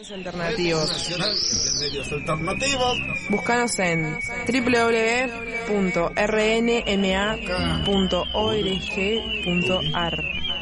Alternativos. Medios alternativos. Búscanos en www.rnma.org.ar.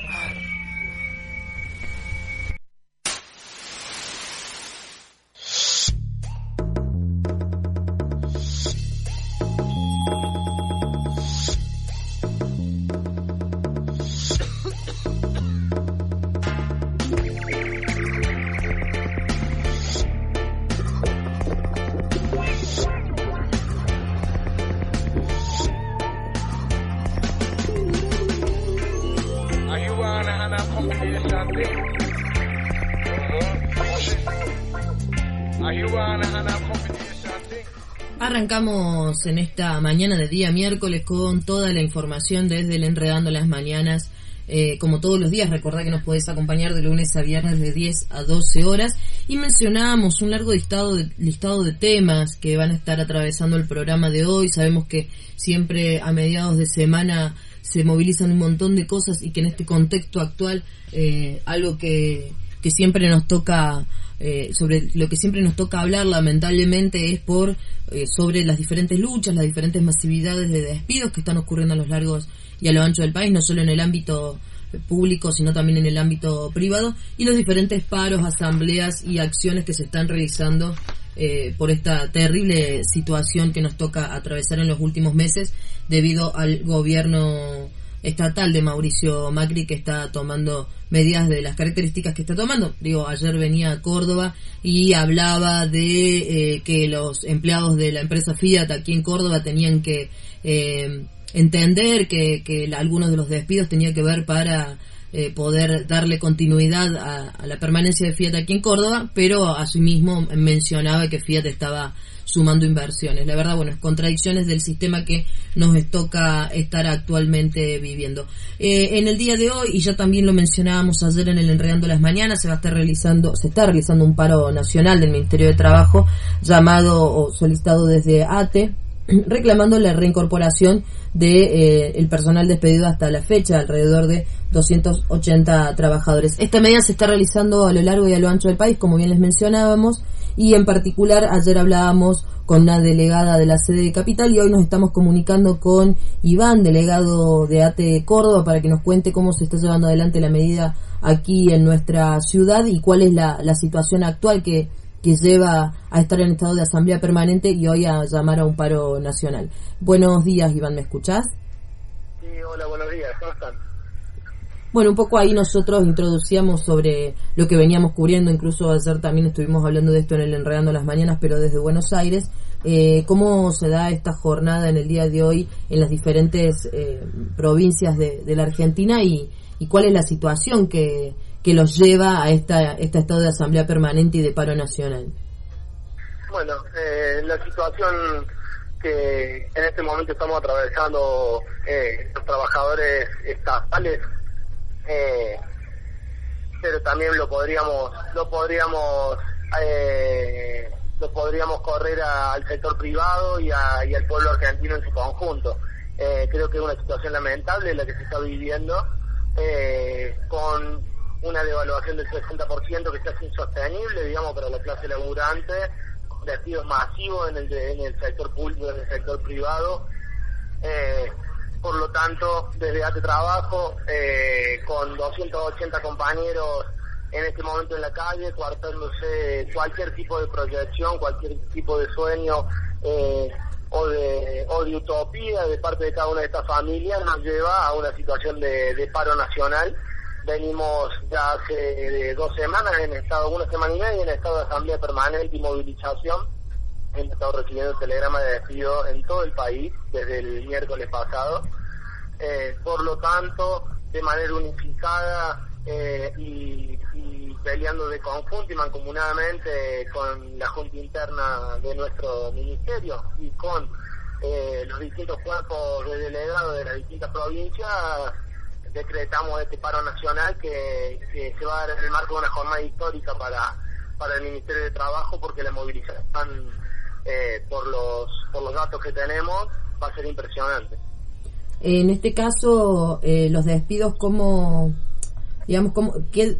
Arrancamos en esta mañana de día miércoles con toda la información desde el Enredando las Mañanas. Como todos los días, recordá que nos podés acompañar de lunes a viernes de 10 a 12 horas. Y mencionábamos un largo listado de temas que van a estar atravesando el programa de hoy. Sabemos que siempre a mediados de semana se movilizan un montón de cosas y que en este contexto actual algo que siempre nos toca... sobre lo que siempre nos toca hablar lamentablemente es sobre las diferentes luchas, las diferentes masividades de despidos que están ocurriendo a lo largo y a lo ancho del país, no solo en el ámbito público sino también en el ámbito privado, y los diferentes paros, asambleas y acciones que se están realizando por esta terrible situación que nos toca atravesar en los últimos meses debido al gobierno estatal de Mauricio Macri, que está tomando medidas de las características que está tomando. Ayer venía a Córdoba y hablaba de que los empleados de la empresa Fiat aquí en Córdoba tenían que entender que algunos de los despidos tenían que ver para poder darle continuidad a la permanencia de Fiat aquí en Córdoba, pero asimismo mencionaba que Fiat estaba sumando inversiones. La verdad, contradicciones del sistema que nos toca estar actualmente viviendo. En el día de hoy, y ya también lo mencionábamos ayer en el Enredando las Mañanas, se está realizando un paro nacional del Ministerio de Trabajo llamado o solicitado desde ATE, reclamando la reincorporación de el personal despedido hasta la fecha, alrededor de 280 trabajadores. Esta medida se está realizando a lo largo y a lo ancho del país, como bien les mencionábamos, y en particular ayer hablábamos con una delegada de la sede de Capital y hoy nos estamos comunicando con Iván, delegado de ATE Córdoba, para que nos cuente cómo se está llevando adelante la medida aquí en nuestra ciudad y cuál es la situación actual que lleva a estar en estado de asamblea permanente y hoy a llamar a un paro nacional. Buenos días, Iván, ¿me escuchás? Sí, hola, buenos días, ¿cómo están? Un poco ahí nosotros introducíamos sobre lo que veníamos cubriendo, incluso ayer también estuvimos hablando de esto en el Enredando las Mañanas, pero desde Buenos Aires. ¿Cómo se da esta jornada en el día de hoy en las diferentes provincias de la Argentina y cuál es la situación que los lleva a este estado de asamblea permanente y de paro nacional? Bueno, la situación que en este momento estamos atravesando los trabajadores estatales, pero también lo podríamos correr al sector privado y al pueblo argentino en su conjunto. Creo que es una situación lamentable la que se está viviendo, con una devaluación del 60% que está insostenible, para la clase laburante, con despidos masivos en el sector público y en el sector privado. Por lo tanto, desde ATE Trabajo, con 280 compañeros en este momento en la calle, coartándose cualquier tipo de proyección, cualquier tipo de sueño o de utopía de parte de cada una de estas familias, nos lleva a una situación de paro nacional. Venimos ya hace 2 semanas una semana y media en estado de asamblea permanente y movilización. Hemos estado recibiendo telegramas de despido en todo el país desde el miércoles pasado. Por lo tanto, de manera unificada y peleando de conjunto y mancomunadamente con la Junta Interna de nuestro ministerio y con los distintos cuerpos de delegados de las distintas provincias, decretamos este paro nacional que se va a dar en el marco de una jornada histórica para el Ministerio de Trabajo, porque la movilización por los datos que tenemos va a ser impresionante. En este caso, los despidos, ¿qué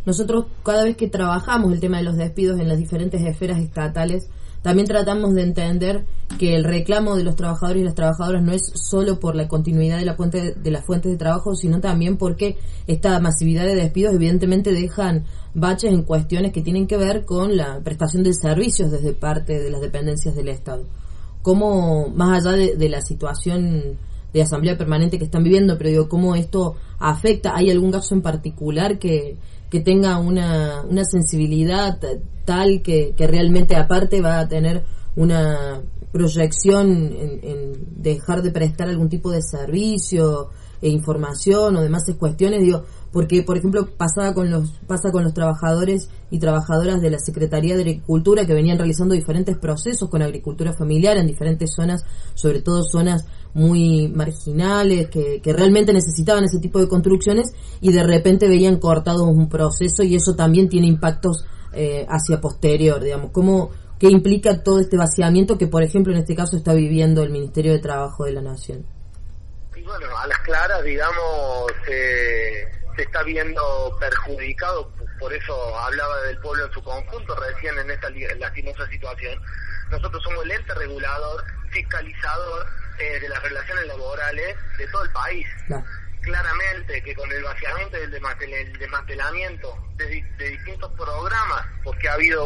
nosotros cada vez que trabajamos el tema de los despidos en las diferentes esferas estatales, también tratamos de entender que el reclamo de los trabajadores y las trabajadoras no es solo por la continuidad de las fuentes de trabajo, sino también porque esta masividad de despidos evidentemente dejan baches en cuestiones que tienen que ver con la prestación de servicios desde parte de las dependencias del Estado. ¿Cómo, más allá de la situación de asamblea permanente que están viviendo, pero digo, cómo esto afecta? ¿Hay algún caso en particular que tenga una sensibilidad tal que realmente aparte va a tener una proyección en dejar de prestar algún tipo de servicio e información o demás cuestiones? Digo, porque por ejemplo pasa con los trabajadores y trabajadoras de la Secretaría de Agricultura, que venían realizando diferentes procesos con agricultura familiar en diferentes zonas, sobre todo zonas muy marginales, que realmente necesitaban ese tipo de construcciones, y de repente veían cortado un proceso, y eso también tiene impactos hacia posterior, digamos. ¿Qué implica todo este vaciamiento que, por ejemplo, en este caso está viviendo el Ministerio de Trabajo de la Nación? Y bueno, a las claras, digamos, se está viendo perjudicado, por eso hablaba del pueblo en su conjunto recién en esta lastimosa situación. Nosotros somos el ente regulador, fiscalizador de las relaciones laborales de todo el país. Claro. Claramente que con el vaciamiento y el desmantelamiento de distintos programas, porque ha habido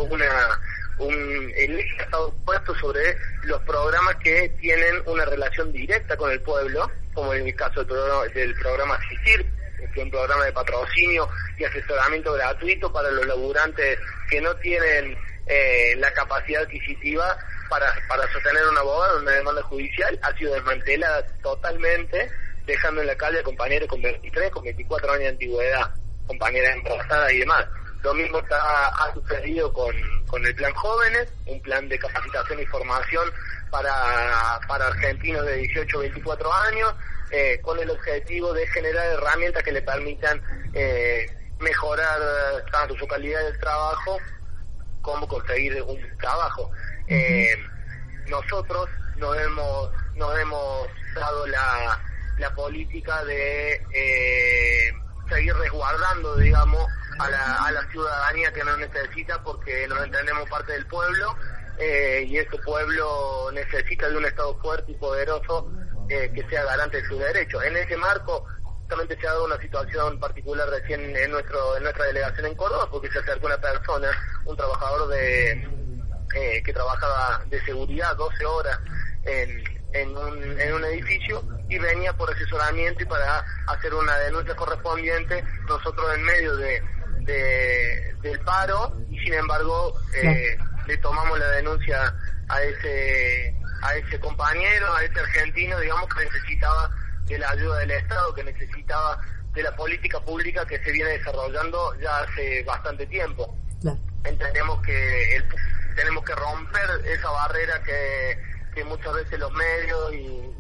el eje ha estado puesto sobre los programas que tienen una relación directa con el pueblo, como en el caso del programa Asistir, que es un programa de patrocinio y asesoramiento gratuito para los laburantes que no tienen la capacidad adquisitiva para sostener un abogado en una demanda judicial. Ha sido desmantelada totalmente, dejando en la calle a compañeros con 23, con 24 años de antigüedad, compañeras embarazadas y demás. Lo mismo ha sucedido con el Plan Jóvenes, un plan de capacitación y formación para argentinos de 18 a 24 años, con el objetivo de generar herramientas que le permitan mejorar tanto su calidad de trabajo como conseguir un trabajo. Nosotros nos hemos dado la política de seguir resguardando, digamos, a la ciudadanía que nos necesita, porque nos entendemos parte del pueblo, y ese pueblo necesita de un Estado fuerte y poderoso que sea garante de sus derechos. En ese marco justamente se ha dado una situación particular recién en nuestra delegación en Córdoba, porque se acercó una persona, un trabajador que trabajaba de seguridad 12 horas en un edificio, y venía por asesoramiento y para hacer una denuncia correspondiente. Nosotros en medio del paro, y sin embargo le tomamos la denuncia a ese compañero, a ese argentino, digamos, que necesitaba de la ayuda del Estado, que necesitaba de la política pública que se viene desarrollando ya hace bastante tiempo. Claro. Entendemos que tenemos que romper esa barrera que muchas veces los medios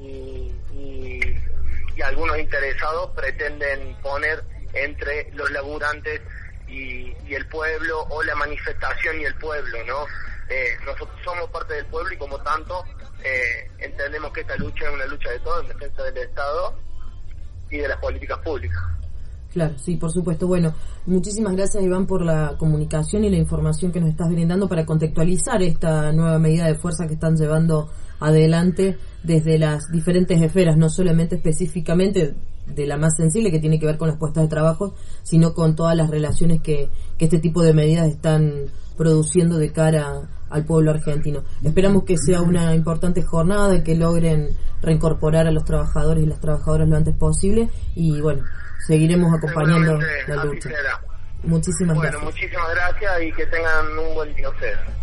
y algunos interesados pretenden poner entre los laburantes y el pueblo, o la manifestación y el pueblo, ¿no? Nosotros somos parte del pueblo, y como tanto entendemos que esta lucha es una lucha de todos en defensa del Estado y de las políticas públicas. Claro, sí, por supuesto. Bueno, muchísimas gracias, Iván, por la comunicación y la información que nos estás brindando para contextualizar esta nueva medida de fuerza que están llevando adelante desde las diferentes esferas, no solamente específicamente de la más sensible, que tiene que ver con las puestas de trabajo, sino con todas las relaciones que este tipo de medidas están produciendo de cara al pueblo argentino. Esperamos que sea una importante jornada, que logren reincorporar a los trabajadores y las trabajadoras lo antes posible, y bueno, seguiremos acompañando la lucha. Muchísimas gracias. Bueno, muchísimas gracias, y que tengan un buen día ustedes.